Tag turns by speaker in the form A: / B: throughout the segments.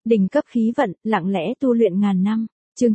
A: Đỉnh cấp khí vận, lặng lẽ tu luyện ngàn năm. Chương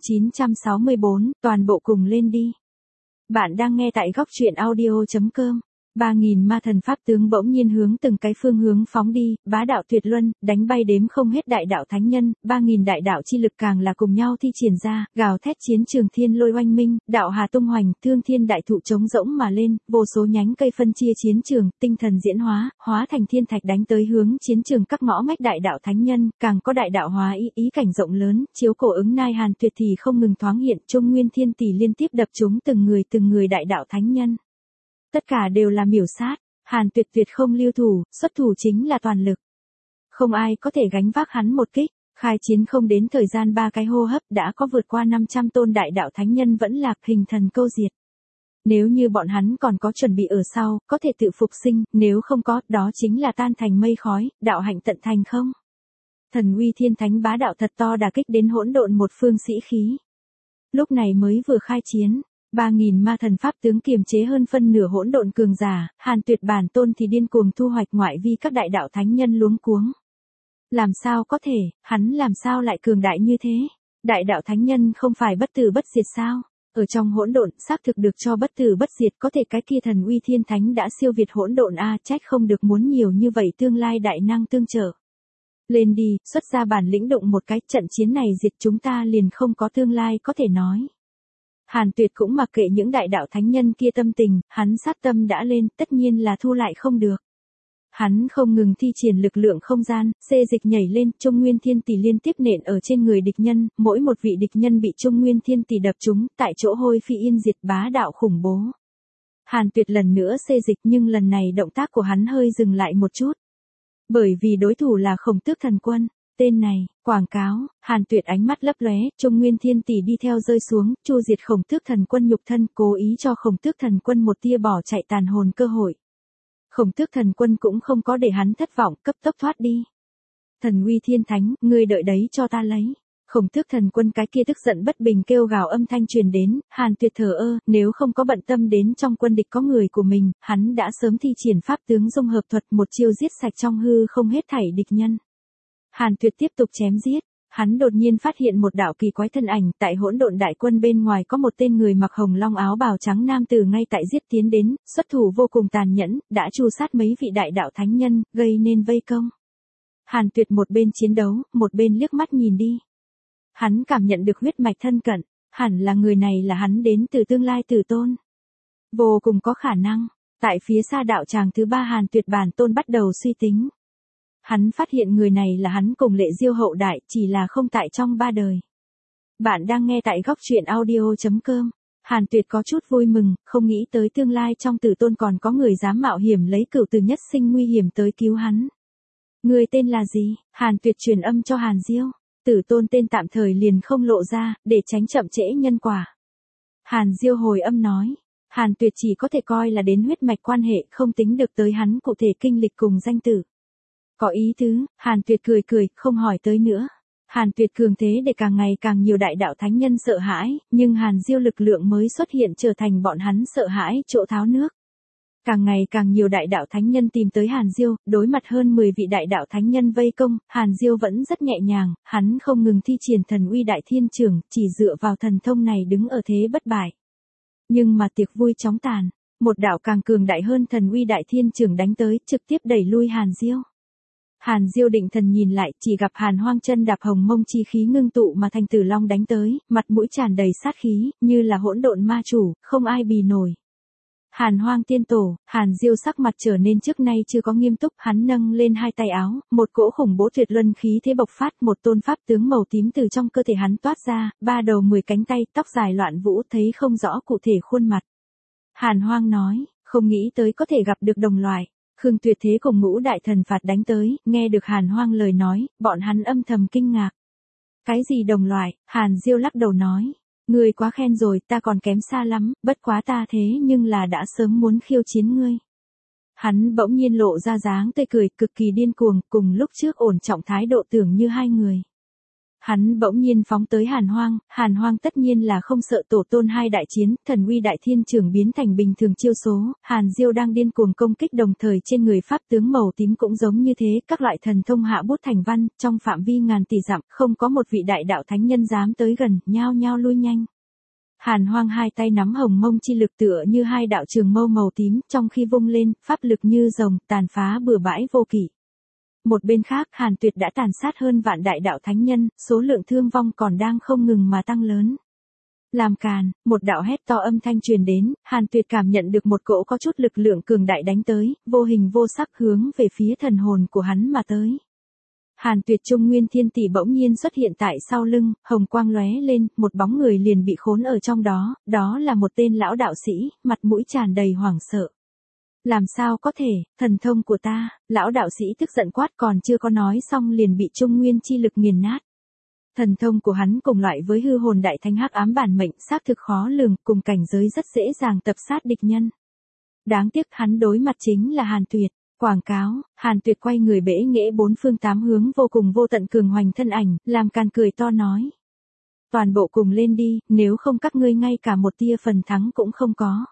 A: 964, toàn bộ cùng lên đi. Bạn đang nghe tại góc truyện audio.com. 3.000 ma thần pháp tướng bỗng nhiên hướng từng cái phương hướng phóng đi, bá đạo tuyệt luân, đánh bay đếm không hết đại đạo thánh nhân, 3.000 đại đạo chi lực càng là cùng nhau thi triển ra, gào thét chiến trường thiên lôi oanh minh, đạo hà tung hoành, thương thiên đại thụ trống rỗng mà lên, vô số nhánh cây phân chia chiến trường, tinh thần diễn hóa, hóa thành thiên thạch đánh tới hướng chiến trường các ngõ ngách đại đạo thánh nhân, càng có đại đạo hóa ý cảnh rộng lớn, chiếu cổ ứng nai hàn tuyệt thì không ngừng thoáng hiện, trung nguyên thiên tỷ liên tiếp đập chúng từng người đại đạo thánh nhân. Tất cả đều là miểu sát, Hàn Tuyệt tuyệt không lưu thủ, xuất thủ chính là toàn lực. Không ai có thể gánh vác hắn một kích, khai chiến không đến thời gian 3 cái hô hấp đã có vượt qua 500 tôn đại đạo thánh nhân vẫn lạc hình thần câu diệt. Nếu như bọn hắn còn có chuẩn bị ở sau, có thể tự phục sinh, nếu không có, đó chính là tan thành mây khói, đạo hạnh tận thành không. Thần uy thiên thánh bá đạo thật to đả kích đến hỗn độn một phương sĩ khí. Lúc này mới vừa khai chiến. 3.000 ma thần pháp tướng kiềm chế hơn phân nửa hỗn độn cường giả, Hàn Tuyệt bản tôn thì điên cuồng thu hoạch ngoại vi các đại đạo thánh nhân luống cuống. Làm sao có thể, hắn làm sao lại cường đại như thế? Đại đạo thánh nhân không phải bất tử bất diệt sao? Ở trong hỗn độn, xác thực được cho bất tử bất diệt, có thể cái kia thần uy thiên thánh đã siêu việt hỗn độn a, trách không được muốn nhiều như vậy tương lai đại năng tương trợ. Lên đi, xuất ra bản lĩnh động một cái, trận chiến này diệt chúng ta liền không có tương lai có thể nói. Hàn Tuyệt cũng mặc kệ những đại đạo thánh nhân kia tâm tình, hắn sát tâm đã lên, tất nhiên là thu lại không được. Hắn không ngừng thi triển lực lượng không gian, xê dịch nhảy lên, Trung Nguyên Thiên Tỷ liên tiếp nện ở trên người địch nhân, mỗi một vị địch nhân bị Trung Nguyên Thiên Tỷ đập trúng, tại chỗ hôi phi yên diệt bá đạo khủng bố. Hàn Tuyệt lần nữa xê dịch nhưng lần này động tác của hắn hơi dừng lại một chút. Bởi vì đối thủ là Khổng Tước Thần Quân. Tên này, quảng cáo, Hàn Tuyệt ánh mắt lấp lóe, Trung Nguyên Thiên Tỷ đi theo rơi xuống, chu diệt Khổng Tước Thần Quân nhục thân, cố ý cho Khổng Tước Thần Quân một tia bỏ chạy tàn hồn cơ hội. Khổng Tước Thần Quân cũng không có để hắn thất vọng, cấp tốc thoát đi. Thần uy thiên thánh, ngươi đợi đấy cho ta lấy. Khổng Tước Thần Quân cái kia tức giận bất bình kêu gào âm thanh truyền đến, Hàn Tuyệt thờ ơ, nếu không có bận tâm đến trong quân địch có người của mình, hắn đã sớm thi triển pháp tướng dung hợp thuật một chiêu giết sạch trong hư không hết thảy địch nhân. Hàn Tuyệt tiếp tục chém giết, hắn đột nhiên phát hiện một đạo kỳ quái thân ảnh, tại hỗn độn đại quân bên ngoài có một tên người mặc hồng long áo bào trắng nam tử ngay tại giết tiến đến, xuất thủ vô cùng tàn nhẫn, đã tru sát mấy vị đại đạo thánh nhân, gây nên vây công. Hàn Tuyệt một bên chiến đấu, một bên liếc mắt nhìn đi. Hắn cảm nhận được huyết mạch thân cận, hẳn là người này là hắn đến từ tương lai tử tôn. Vô cùng có khả năng, tại phía xa đạo tràng thứ 3 Hàn Tuyệt bản tôn bắt đầu suy tính. Hắn phát hiện người này là hắn cùng Lệ Diêu hậu đại, chỉ là không tại trong 3 đời. Bạn đang nghe tại góc truyện audio.com. Hàn Tuyệt có chút vui mừng, không nghĩ tới tương lai trong tử tôn còn có người dám mạo hiểm lấy cửu tử nhất sinh nguy hiểm tới cứu hắn. Người tên là gì? Hàn Tuyệt truyền âm cho Hàn Diêu. Tử tôn tên tạm thời liền không lộ ra, để tránh chậm trễ nhân quả. Hàn Diêu hồi âm nói. Hàn Tuyệt chỉ có thể coi là đến huyết mạch quan hệ, không tính được tới hắn cụ thể kinh lịch cùng danh tử. Có ý tứ, Hàn Tuyệt cười, không hỏi tới nữa. Hàn Tuyệt cường thế để càng ngày càng nhiều đại đạo thánh nhân sợ hãi, nhưng Hàn Diêu lực lượng mới xuất hiện trở thành bọn hắn sợ hãi chỗ tháo nước. Càng ngày càng nhiều đại đạo thánh nhân tìm tới Hàn Diêu, đối mặt hơn 10 vị đại đạo thánh nhân vây công, Hàn Diêu vẫn rất nhẹ nhàng, hắn không ngừng thi triển thần uy đại thiên trường, chỉ dựa vào thần thông này đứng ở thế bất bại. Nhưng mà tiệc vui chóng tàn, một đạo càng cường đại hơn thần uy đại thiên trường đánh tới, trực tiếp đẩy lui Hàn Diêu. Hàn Diêu định thần nhìn lại, chỉ gặp Hàn Hoang chân đạp hồng mông chi khí ngưng tụ mà thành tử long đánh tới, mặt mũi tràn đầy sát khí, như là hỗn độn ma chủ, không ai bì nổi. Hàn Hoang tiên tổ, Hàn Diêu sắc mặt trở nên trước nay chưa có nghiêm túc, hắn nâng lên hai tay áo, một cỗ khủng bố tuyệt luân khí thế bộc phát, một tôn pháp tướng màu tím từ trong cơ thể hắn toát ra, 3 đầu 10 cánh tay, tóc dài loạn vũ, thấy không rõ cụ thể khuôn mặt. Hàn Hoang nói, không nghĩ tới có thể gặp được đồng loại. Khương Tuyệt Thế cùng Ngũ Đại Thần Phạt đánh tới, nghe được Hàn Hoang lời nói, bọn hắn âm thầm kinh ngạc. Cái gì đồng loại? Hàn Diêu lắc đầu nói. Ngươi quá khen rồi, ta còn kém xa lắm, bất quá ta thế nhưng là đã sớm muốn khiêu chiến ngươi. Hắn bỗng nhiên lộ ra dáng tươi cười cực kỳ điên cuồng, cùng lúc trước ổn trọng thái độ tưởng như hai người. Hắn bỗng nhiên phóng tới Hàn Hoang tất nhiên là không sợ tổ tôn hai đại chiến, thần uy đại thiên trường biến thành bình thường chiêu số, Hàn Diêu đang điên cuồng công kích đồng thời trên người pháp tướng màu tím cũng giống như thế, các loại thần thông hạ bút thành văn, trong phạm vi ngàn tỷ dặm, không có một vị đại đạo thánh nhân dám tới gần, nhao nhao lui nhanh. Hàn Hoang hai tay nắm hồng mông chi lực tựa như hai đạo trường mâu màu tím, trong khi vung lên, pháp lực như rồng, tàn phá bừa bãi vô kỷ. Một bên khác, Hàn Tuyệt đã tàn sát hơn vạn đại đạo thánh nhân, số lượng thương vong còn đang không ngừng mà tăng lớn. Làm càn, một đạo hét to âm thanh truyền đến, Hàn Tuyệt cảm nhận được một cỗ có chút lực lượng cường đại đánh tới, vô hình vô sắc hướng về phía thần hồn của hắn mà tới. Hàn Tuyệt Trung Nguyên Thiên Tỷ bỗng nhiên xuất hiện tại sau lưng, hồng quang lóe lên, một bóng người liền bị khốn ở trong đó, đó là một tên lão đạo sĩ, mặt mũi tràn đầy hoảng sợ. Làm sao có thể, thần thông của ta, lão đạo sĩ tức giận quát còn chưa có nói xong liền bị Trung Nguyên chi lực nghiền nát. Thần thông của hắn cùng loại với hư hồn đại thánh hắc ám bản mệnh, xác thực khó lường, cùng cảnh giới rất dễ dàng tập sát địch nhân. Đáng tiếc hắn đối mặt chính là Hàn Tuyệt. Quảng cáo, Hàn Tuyệt quay người bẽ nghễ bốn phương tám hướng vô cùng vô tận cường hoành thân ảnh, làm càn cười to nói. Toàn bộ cùng lên đi, nếu không các ngươi ngay cả một tia phần thắng cũng không có.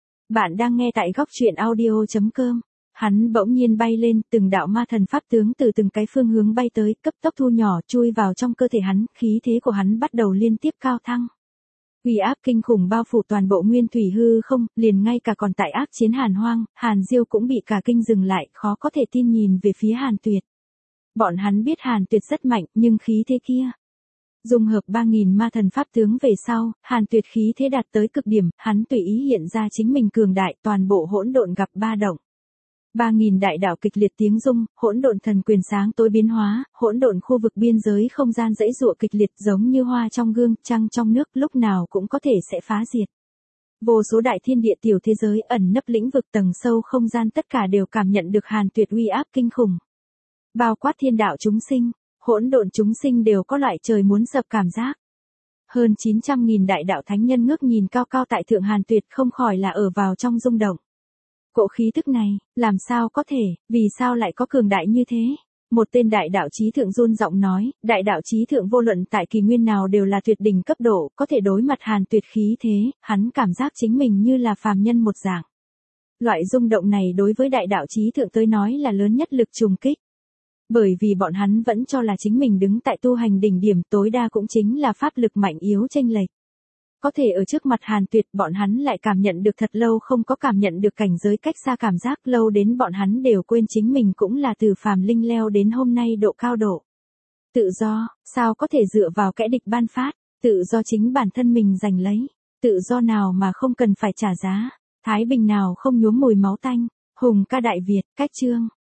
A: Bạn đang nghe tại góc truyện audio.com. Hắn bỗng nhiên bay lên, từng đạo ma thần pháp tướng từ từng cái phương hướng bay tới, cấp tốc thu nhỏ chui vào trong cơ thể hắn, khí thế của hắn bắt đầu liên tiếp cao thăng. Uy áp kinh khủng bao phủ toàn bộ nguyên thủy hư không, liền ngay cả còn tại ác chiến Hàn Hoang, Hàn Diêu cũng bị cả kinh dừng lại, khó có thể tin nhìn về phía Hàn Tuyệt. Bọn hắn biết Hàn Tuyệt rất mạnh, nhưng khí thế kia. Dung hợp 3.000 ma thần pháp tướng về sau, Hàn Tuyệt khí thế đạt tới cực điểm, hắn tùy ý hiện ra chính mình cường đại, toàn bộ hỗn độn gặp ba động. 3.000 đại đạo kịch liệt tiếng rung, hỗn độn thần quyền sáng tối biến hóa, hỗn độn khu vực biên giới không gian dãy dụa kịch liệt giống như hoa trong gương, trăng trong nước, lúc nào cũng có thể sẽ phá diệt. Vô số đại thiên địa tiểu thế giới ẩn nấp lĩnh vực tầng sâu không gian tất cả đều cảm nhận được Hàn Tuyệt uy áp kinh khủng. Bao quát thiên đạo chúng sinh, hỗn độn chúng sinh đều có loại trời muốn sập cảm giác. Hơn 900.000 đại đạo thánh nhân ngước nhìn cao cao tại thượng Hàn Tuyệt không khỏi là ở vào trong rung động. Cỗ khí tức này, làm sao có thể, vì sao lại có cường đại như thế? Một tên đại đạo chí thượng run giọng nói, đại đạo chí thượng vô luận tại kỳ nguyên nào đều là tuyệt đỉnh cấp độ, có thể đối mặt Hàn Tuyệt khí thế, hắn cảm giác chính mình như là phàm nhân một dạng. Loại rung động này đối với đại đạo chí thượng tới nói là lớn nhất lực trùng kích. Bởi vì bọn hắn vẫn cho là chính mình đứng tại tu hành đỉnh điểm tối đa cũng chính là pháp lực mạnh yếu chênh lệch. Có thể ở trước mặt Hàn Tuyệt bọn hắn lại cảm nhận được thật lâu không có cảm nhận được cảnh giới cách xa cảm giác lâu đến bọn hắn đều quên chính mình cũng là từ phàm linh leo đến hôm nay độ cao độ. Tự do, sao có thể dựa vào kẻ địch ban phát, tự do chính bản thân mình giành lấy, tự do nào mà không cần phải trả giá, thái bình nào không nhuốm mùi máu tanh, hùng ca đại Việt, cách chương.